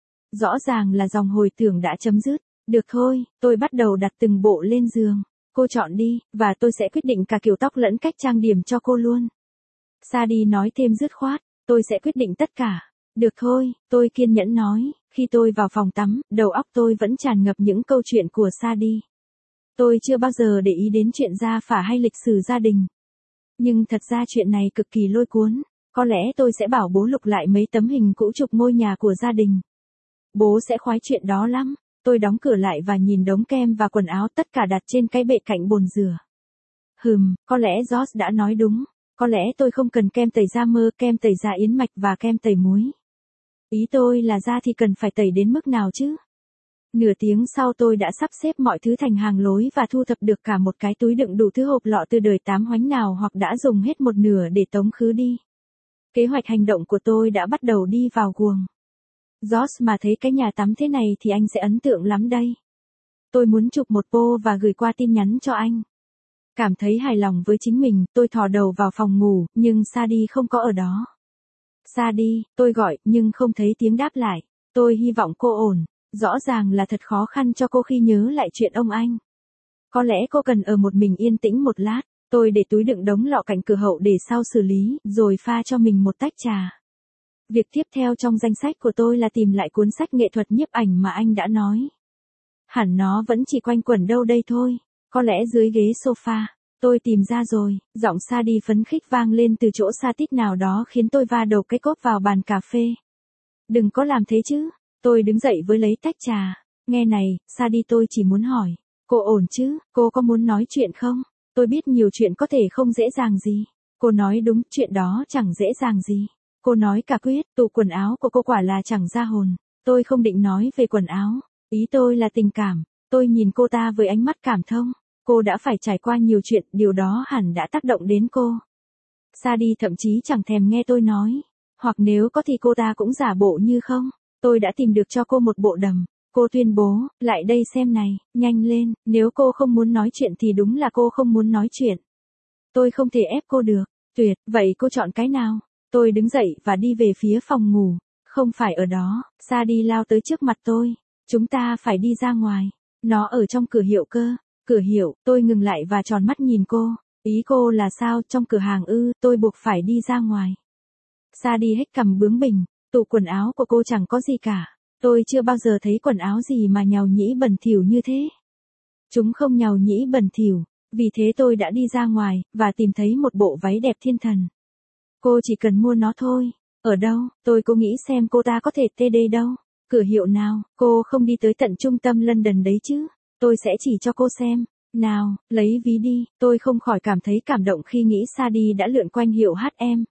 Rõ ràng là dòng hồi tưởng đã chấm dứt. Được thôi, tôi bắt đầu đặt từng bộ lên giường. Cô chọn đi, và tôi sẽ quyết định cả kiểu tóc lẫn cách trang điểm cho cô luôn. Sadie nói thêm dứt khoát, tôi sẽ quyết định tất cả. Được thôi, tôi kiên nhẫn nói, khi tôi vào phòng tắm, đầu óc tôi vẫn tràn ngập những câu chuyện của Sadie. Tôi chưa bao giờ để ý đến chuyện gia phả hay lịch sử gia đình. Nhưng thật ra chuyện này cực kỳ lôi cuốn. Có lẽ tôi sẽ bảo bố lục lại mấy tấm hình cũ chụp ngôi nhà của gia đình. Bố sẽ khoái chuyện đó lắm. Tôi đóng cửa lại và nhìn đống kem và quần áo tất cả đặt trên cái bệ cạnh bồn rửa. Hừm, có lẽ George đã nói đúng. Có lẽ tôi không cần kem tẩy da mơ, kem tẩy da yến mạch và kem tẩy muối. Ý tôi là da thì cần phải tẩy đến mức nào chứ? Nửa tiếng sau tôi đã sắp xếp mọi thứ thành hàng lối và thu thập được cả một cái túi đựng đủ thứ hộp lọ từ đời tám hoánh nào hoặc đã dùng hết một nửa để tống khứ đi. Kế hoạch hành động của tôi đã bắt đầu đi vào guồng. George mà thấy cái nhà tắm thế này thì anh sẽ ấn tượng lắm đây. Tôi muốn chụp một pô và gửi qua tin nhắn cho anh. Cảm thấy hài lòng với chính mình, tôi thò đầu vào phòng ngủ, nhưng Sadie không có ở đó. Sadie, tôi gọi, nhưng không thấy tiếng đáp lại. Tôi hy vọng cô ổn. Rõ ràng là thật khó khăn cho cô khi nhớ lại chuyện ông anh. Có lẽ cô cần ở một mình yên tĩnh một lát. Tôi để túi đựng đống lọ cạnh cửa hậu để sau xử lý, rồi pha cho mình một tách trà. Việc tiếp theo trong danh sách của tôi là tìm lại cuốn sách nghệ thuật nhiếp ảnh mà anh đã nói. Hẳn nó vẫn chỉ quanh quẩn đâu đây thôi. Có lẽ dưới ghế sofa. Tôi tìm ra rồi, giọng Sadi phấn khích vang lên từ chỗ xa tít nào đó khiến tôi va đầu cái cốc vào bàn cà phê. Đừng có làm thế chứ. Tôi đứng dậy với lấy tách trà. Nghe này, Sadi tôi chỉ muốn hỏi. Cô ổn chứ, cô có muốn nói chuyện không? Tôi biết nhiều chuyện có thể không dễ dàng gì. Cô nói đúng, chuyện đó chẳng dễ dàng gì. Cô nói cả quyết, tủ quần áo của cô quả là chẳng ra hồn. Tôi không định nói về quần áo. Ý tôi là tình cảm. Tôi nhìn cô ta với ánh mắt cảm thông. Cô đã phải trải qua nhiều chuyện, điều đó hẳn đã tác động đến cô. Sadi thậm chí chẳng thèm nghe tôi nói. Hoặc nếu có thì cô ta cũng giả bộ như không. Tôi đã tìm được cho cô một bộ đầm. Cô tuyên bố, lại đây xem này, nhanh lên, nếu cô không muốn nói chuyện thì đúng là cô không muốn nói chuyện. Tôi không thể ép cô được. Tuyệt, vậy cô chọn cái nào? Tôi đứng dậy và đi về phía phòng ngủ. Không phải ở đó, Sadi lao tới trước mặt tôi. Chúng ta phải đi ra ngoài. Nó ở trong cửa hiệu cơ. Cửa hiệu, tôi ngừng lại và tròn mắt nhìn cô. Ý cô là sao, trong cửa hàng ư, tôi buộc phải đi ra ngoài. Sadi hếch cằm bướng bỉnh, tủ quần áo của cô chẳng có gì cả. Tôi chưa bao giờ thấy quần áo gì mà nhàu nhĩ bẩn thỉu như thế. Chúng không nhàu nhĩ bẩn thỉu, vì thế tôi đã đi ra ngoài, và tìm thấy một bộ váy đẹp thiên thần. Cô chỉ cần mua nó thôi. Ở đâu, tôi cố nghĩ xem cô ta có thể tê đây đâu. Cửa hiệu nào, cô không đi tới tận trung tâm London đấy chứ. Tôi sẽ chỉ cho cô xem. Nào, lấy ví đi, tôi không khỏi cảm thấy cảm động khi nghĩ Sadi đã lượn quanh hiệu hát em.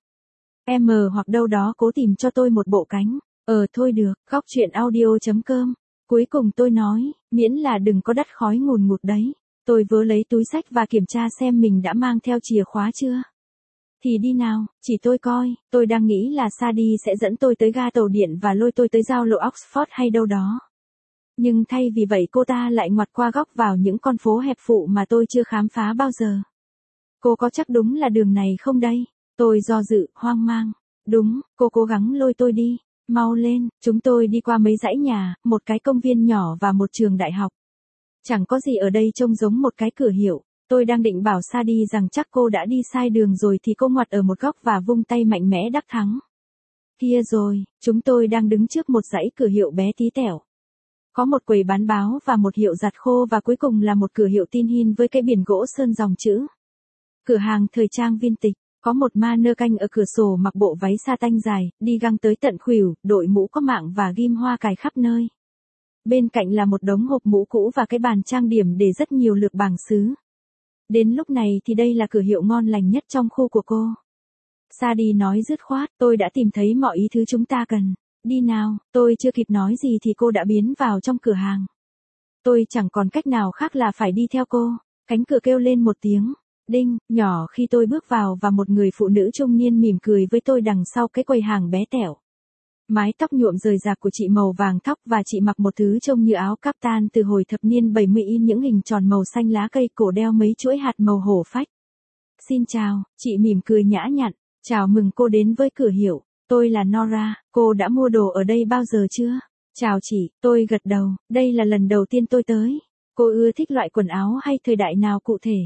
M hoặc đâu đó cố tìm cho tôi một bộ cánh. Ờ thôi được, góc chuyện audio chấm com. Cuối cùng tôi nói, miễn là đừng có đắt khói ngùn ngụt đấy. Tôi vớ lấy túi xách và kiểm tra xem mình đã mang theo chìa khóa chưa. Thì đi nào, chỉ tôi coi, tôi đang nghĩ là Sadi sẽ dẫn tôi tới ga tàu điện và lôi tôi tới giao lộ Oxford hay đâu đó. Nhưng thay vì vậy cô ta lại ngoặt qua góc vào những con phố hẹp phụ mà tôi chưa khám phá bao giờ. Cô có chắc đúng là đường này không đây? Tôi do dự, hoang mang. Đúng, cô cố gắng lôi tôi đi. Mau lên, chúng tôi đi qua mấy dãy nhà, một cái công viên nhỏ và một trường đại học. Chẳng có gì ở đây trông giống một cái cửa hiệu. Tôi đang định bảo Sadi rằng chắc cô đã đi sai đường rồi thì cô ngoặt ở một góc và vung tay mạnh mẽ đắc thắng. Kia rồi, chúng tôi đang đứng trước một dãy cửa hiệu bé tí tẹo. Có một quầy bán báo và một hiệu giặt khô và cuối cùng là một cửa hiệu tin hin với cái biển gỗ sơn dòng chữ. Cửa hàng thời trang vintage. Có một mannequin ở cửa sổ mặc bộ váy sa tanh dài, đi găng tới tận khuỷu, đội mũ có mạng và ghim hoa cài khắp nơi. Bên cạnh là một đống hộp mũ cũ và cái bàn trang điểm để rất nhiều lược bảng xứ. Đến lúc này thì đây là cửa hiệu ngon lành nhất trong khu của cô. Sadi nói dứt khoát, tôi đã tìm thấy mọi ý thứ chúng ta cần. Đi nào, tôi chưa kịp nói gì thì cô đã biến vào trong cửa hàng. Tôi chẳng còn cách nào khác là phải đi theo cô. Cánh cửa kêu lên một tiếng. Đinh, nhỏ khi tôi bước vào và một người phụ nữ trung niên mỉm cười với tôi đằng sau cái quầy hàng bé tẹo. Mái tóc nhuộm rời rạc của chị màu vàng thóc và chị mặc một thứ trông như áo caftan từ hồi thập niên bảy mươi in những hình tròn màu xanh lá cây, cổ đeo mấy chuỗi hạt màu hổ phách. Xin chào, chị mỉm cười nhã nhặn, chào mừng cô đến với cửa hiệu, tôi là Nora, cô đã mua đồ ở đây bao giờ chưa? Chào chị, tôi gật đầu, đây là lần đầu tiên tôi tới. Cô ưa thích loại quần áo hay thời đại nào cụ thể?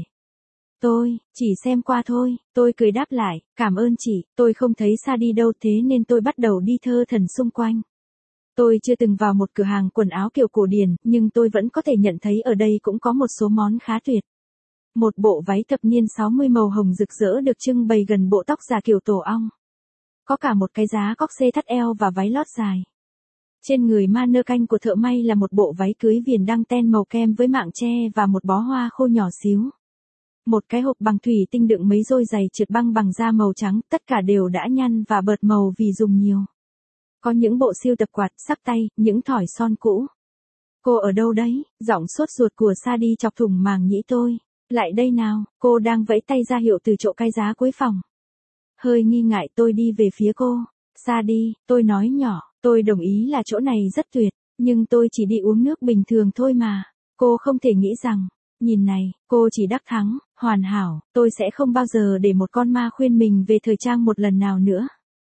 Tôi, chỉ xem qua thôi, tôi cười đáp lại, cảm ơn chị, tôi không thấy Sadi đâu thế nên tôi bắt đầu đi thơ thẩn xung quanh. Tôi chưa từng vào một cửa hàng quần áo kiểu cổ điển, nhưng tôi vẫn có thể nhận thấy ở đây cũng có một số món khá tuyệt. Một bộ váy thập niên sáu mươi màu hồng rực rỡ được trưng bày gần bộ tóc giả kiểu tổ ong. Có cả một cái giá cóc xê thắt eo và váy lót dài. Trên người mannequin của thợ may là một bộ váy cưới viền đăng ten màu kem với mạng tre và một bó hoa khô nhỏ xíu. Một cái hộp bằng thủy tinh đựng mấy đôi giày trượt băng bằng da màu trắng, tất cả đều đã nhăn và bợt màu vì dùng nhiều. Có những bộ siêu tập quạt, sắc tay, những thỏi son cũ. Cô ở đâu đấy? Giọng sốt ruột của Sadi chọc thủng màng nhĩ tôi. Lại đây nào, cô đang vẫy tay ra hiệu từ chỗ cái giá cuối phòng. Hơi nghi ngại tôi đi về phía cô. Sadi, tôi nói nhỏ, tôi đồng ý là chỗ này rất tuyệt, nhưng tôi chỉ đi uống nước bình thường thôi mà. Cô không thể nghĩ rằng, nhìn này, cô chỉ đắc thắng, hoàn hảo, tôi sẽ không bao giờ để một con ma khuyên mình về thời trang một lần nào nữa.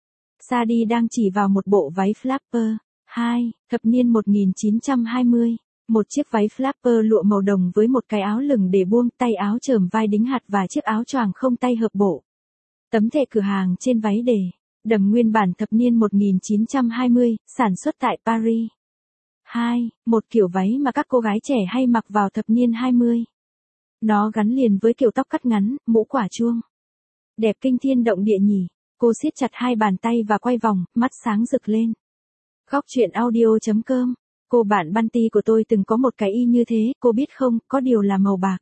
Sadi đang chỉ vào một bộ váy flapper. hai, thập niên một nghìn chín trăm hai mươi. Một chiếc váy flapper lụa màu đồng với một cái áo lửng để buông, tay áo chởm vai đính hạt và chiếc áo choàng không tay hợp bộ. Tấm thẻ cửa hàng trên váy đề, đầm nguyên bản thập niên một nghìn chín trăm hai mươi, sản xuất tại Paris. hai. Một kiểu váy mà các cô gái trẻ hay mặc vào thập niên hai mươi. Nó gắn liền với kiểu tóc cắt ngắn, mũ quả chuông. Đẹp kinh thiên động địa nhỉ. Cô siết chặt hai bàn tay và quay vòng, mắt sáng rực lên. Góc chuyện audio chấm com. Cô bạn Bunty của tôi từng có một cái y như thế, cô biết không, có điều là màu bạc.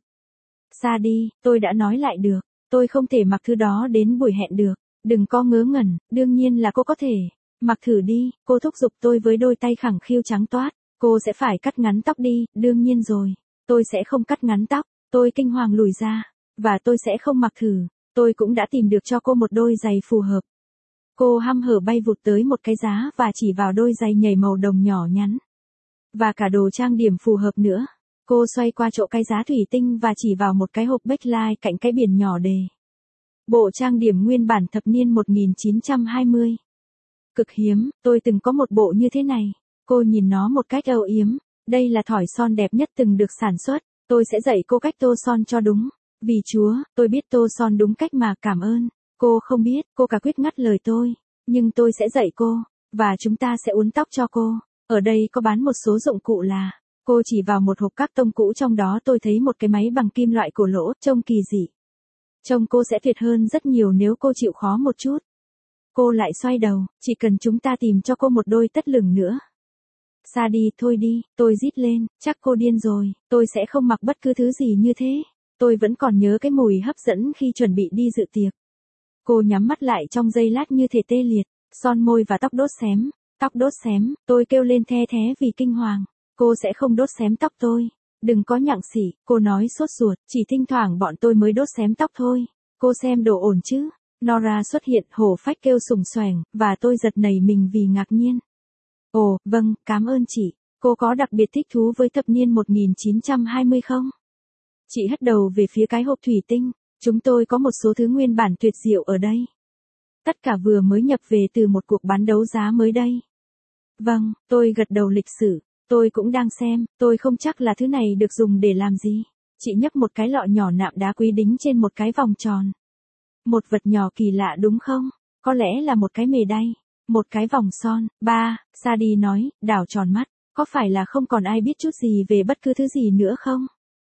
Xa đi, tôi đã nói lại được. Tôi không thể mặc thứ đó đến buổi hẹn được. Đừng có ngớ ngẩn, đương nhiên là cô có thể. Mặc thử đi, cô thúc giục tôi với đôi tay khẳng khiu trắng toát. Cô sẽ phải cắt ngắn tóc đi, đương nhiên rồi. Tôi sẽ không cắt ngắn tóc. Tôi kinh hoàng lùi ra. Và tôi sẽ không mặc thử. Tôi cũng đã tìm được cho cô một đôi giày phù hợp. Cô hăm hở bay vụt tới một cái giá và chỉ vào đôi giày nhảy màu đồng nhỏ nhắn. Và cả đồ trang điểm phù hợp nữa. Cô xoay qua chỗ cái giá thủy tinh và chỉ vào một cái hộp backlight cạnh cái biển nhỏ đề. Bộ trang điểm nguyên bản thập niên một nghìn chín trăm hai mươi. Cực hiếm, tôi từng có một bộ như thế này. Cô nhìn nó một cách âu yếm. Đây là thỏi son đẹp nhất từng được sản xuất. Tôi sẽ dạy cô cách tô son cho đúng. Vì Chúa, tôi biết tô son đúng cách mà, cảm ơn. Cô không biết, cô cả quyết ngắt lời tôi. Nhưng tôi sẽ dạy cô. Và chúng ta sẽ uốn tóc cho cô. Ở đây có bán một số dụng cụ là. Cô chỉ vào một hộp các tông cũ, trong đó tôi thấy một cái máy bằng kim loại cổ lỗ, trông kỳ dị. Trông cô sẽ tuyệt hơn rất nhiều nếu cô chịu khó một chút. Cô lại xoay đầu, chỉ cần chúng ta tìm cho cô một đôi tất lửng nữa. Xa đi, thôi đi, tôi rít lên, chắc cô điên rồi, tôi sẽ không mặc bất cứ thứ gì như thế. Tôi vẫn còn nhớ cái mùi hấp dẫn khi chuẩn bị đi dự tiệc. Cô nhắm mắt lại trong giây lát như thể tê liệt, son môi và tóc đốt xém. Tóc đốt xém, tôi kêu lên the thé vì kinh hoàng. Cô sẽ không đốt xém tóc tôi. Đừng có nhặng xỉ, cô nói sốt ruột, chỉ thỉnh thoảng bọn tôi mới đốt xém tóc thôi. Cô xem đồ ổn chứ. Nora xuất hiện, hổ phách kêu sùng xoèng, và tôi giật nảy mình vì ngạc nhiên. Ồ, vâng, cảm ơn chị. Cô có đặc biệt thích thú với thập niên một nghìn chín trăm hai mươi không? Chị hất đầu về phía cái hộp thủy tinh. Chúng tôi có một số thứ nguyên bản tuyệt diệu ở đây. Tất cả vừa mới nhập về từ một cuộc bán đấu giá mới đây. Vâng, tôi gật đầu lịch sự. Tôi cũng đang xem, tôi không chắc là thứ này được dùng để làm gì. Chị nhấc một cái lọ nhỏ nạm đá quý đính trên một cái vòng tròn. Một vật nhỏ kỳ lạ đúng không? Có lẽ là một cái mề đay. Một cái vòng son. Ba, Sadie nói, đảo tròn mắt. Có phải là không còn ai biết chút gì về bất cứ thứ gì nữa không?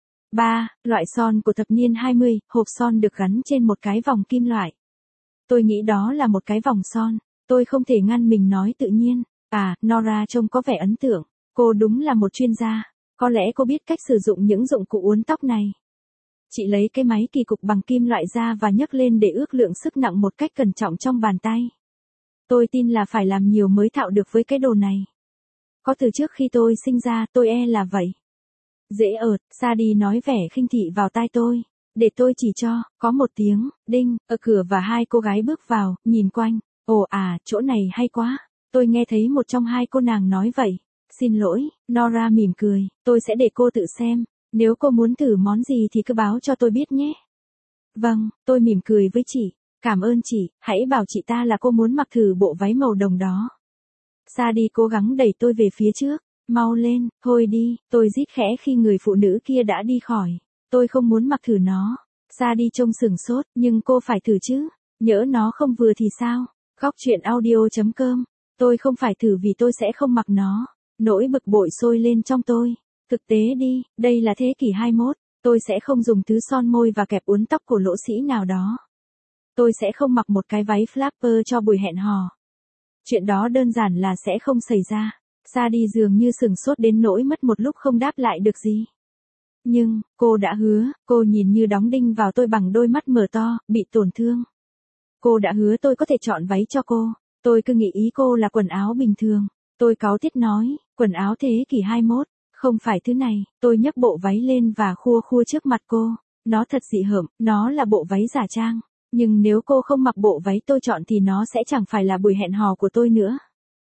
Ba, loại son của thập niên hai mươi, hộp son được gắn trên một cái vòng kim loại. Tôi nghĩ đó là một cái vòng son. Tôi không thể ngăn mình nói tự nhiên. À, Nora trông có vẻ ấn tượng. Cô đúng là một chuyên gia. Có lẽ cô biết cách sử dụng những dụng cụ uốn tóc này. Chị lấy cái máy kỳ cục bằng kim loại ra và nhấc lên để ước lượng sức nặng một cách cẩn trọng trong bàn tay. Tôi tin là phải làm nhiều mới thạo được với cái đồ này. Có từ trước khi tôi sinh ra, tôi e là vậy. Dễ ợt, Sadie nói vẻ khinh thị vào tai tôi. Để tôi chỉ cho, có một tiếng, đinh, ở cửa và hai cô gái bước vào, nhìn quanh. Ồ à, chỗ này hay quá. Tôi nghe thấy một trong hai cô nàng nói vậy. Xin lỗi, Nora mỉm cười, tôi sẽ để cô tự xem. Nếu cô muốn thử món gì thì cứ báo cho tôi biết nhé. Vâng, tôi mỉm cười với chị. Cảm ơn chị, hãy bảo chị ta là cô muốn mặc thử bộ váy màu đồng đó. Sadie cố gắng đẩy tôi về phía trước. Mau lên, thôi đi, tôi rít khẽ khi người phụ nữ kia đã đi khỏi. Tôi không muốn mặc thử nó. Sadie trông sửng sốt, nhưng cô phải thử chứ. Nhỡ nó không vừa thì sao? Góc chuyện audio chấm com. Tôi không phải thử vì tôi sẽ không mặc nó. Nỗi bực bội sôi lên trong tôi. Thực tế đi, đây là thế kỷ hai mươi mốt. Tôi sẽ không dùng thứ son môi và kẹp uốn tóc của lỗ sĩ nào đó. Tôi sẽ không mặc một cái váy flapper cho buổi hẹn hò. Chuyện đó đơn giản là sẽ không xảy ra. Sadie dường như sửng sốt đến nỗi mất một lúc không đáp lại được gì. Nhưng, cô đã hứa, cô nhìn như đóng đinh vào tôi bằng đôi mắt mở to, bị tổn thương. Cô đã hứa tôi có thể chọn váy cho cô. Tôi cứ nghĩ ý cô là quần áo bình thường. Tôi cáu tiết nói, quần áo thế kỷ hai mươi mốt, không phải thứ này. Tôi nhấc bộ váy lên và khua khua trước mặt cô. Nó thật dị hợm, nó là bộ váy giả trang. Nhưng nếu cô không mặc bộ váy tôi chọn thì nó sẽ chẳng phải là buổi hẹn hò của tôi nữa.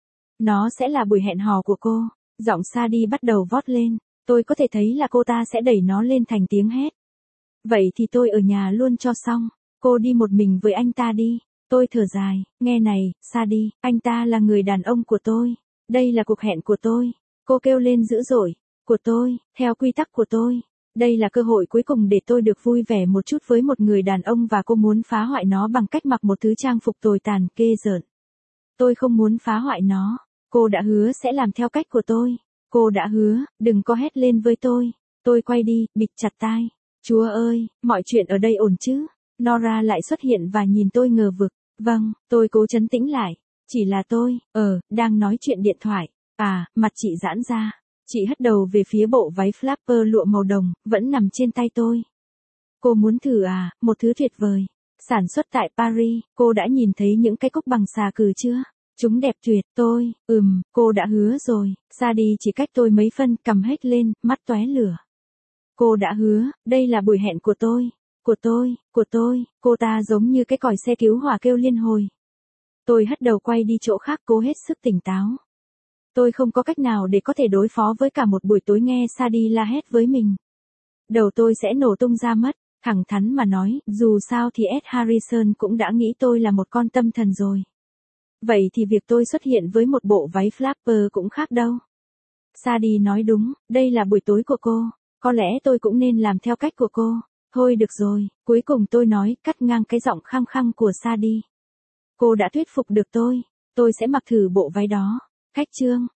Nó sẽ là buổi hẹn hò của cô. Giọng Sadie bắt đầu vót lên. Tôi có thể thấy là cô ta sẽ đẩy nó lên thành tiếng hét. Vậy thì tôi ở nhà luôn cho xong. Cô đi một mình với anh ta đi. Tôi thở dài, nghe này, Sadie, anh ta là người đàn ông của tôi. Đây là cuộc hẹn của tôi. Cô kêu lên dữ dội. Của tôi, theo quy tắc của tôi. Đây là cơ hội cuối cùng để tôi được vui vẻ một chút với một người đàn ông và cô muốn phá hoại nó bằng cách mặc một thứ trang phục tồi tàn, ghê rợn. Tôi không muốn phá hoại nó. Cô đã hứa sẽ làm theo cách của tôi. Cô đã hứa, đừng có hét lên với tôi. Tôi quay đi, bịt chặt tai. Chúa ơi, mọi chuyện ở đây ổn chứ? Nora lại xuất hiện và nhìn tôi ngờ vực. Vâng, tôi cố trấn tĩnh lại. Chỉ là tôi, ờ, đang nói chuyện điện thoại. À, mặt chị giãn ra. Chị hất đầu về phía bộ váy flapper lụa màu đồng, vẫn nằm trên tay tôi. Cô muốn thử à, một thứ tuyệt vời. Sản xuất tại Paris, cô đã nhìn thấy những cái cúc bằng xà cừ chưa? Chúng đẹp tuyệt, tôi, ừm, cô đã hứa rồi. Sadie chỉ cách tôi mấy phân, cầm hết lên, mắt tóe lửa. Cô đã hứa, đây là buổi hẹn của tôi. Của tôi, của tôi, cô ta giống như cái còi xe cứu hỏa kêu liên hồi. Tôi hất đầu quay đi chỗ khác cố hết sức tỉnh táo. Tôi không có cách nào để có thể đối phó với cả một buổi tối nghe Sadie la hét với mình. Đầu tôi sẽ nổ tung ra mất, thẳng thắn mà nói, dù sao thì Ed Harrison cũng đã nghĩ tôi là một con tâm thần rồi. Vậy thì việc tôi xuất hiện với một bộ váy flapper cũng khác đâu. Sadie nói đúng, đây là buổi tối của cô, có lẽ tôi cũng nên làm theo cách của cô. Thôi được rồi, cuối cùng tôi nói, cắt ngang cái giọng khăng khăng của Sadie. Cô đã thuyết phục được tôi, tôi sẽ mặc thử bộ váy đó. Khách trương.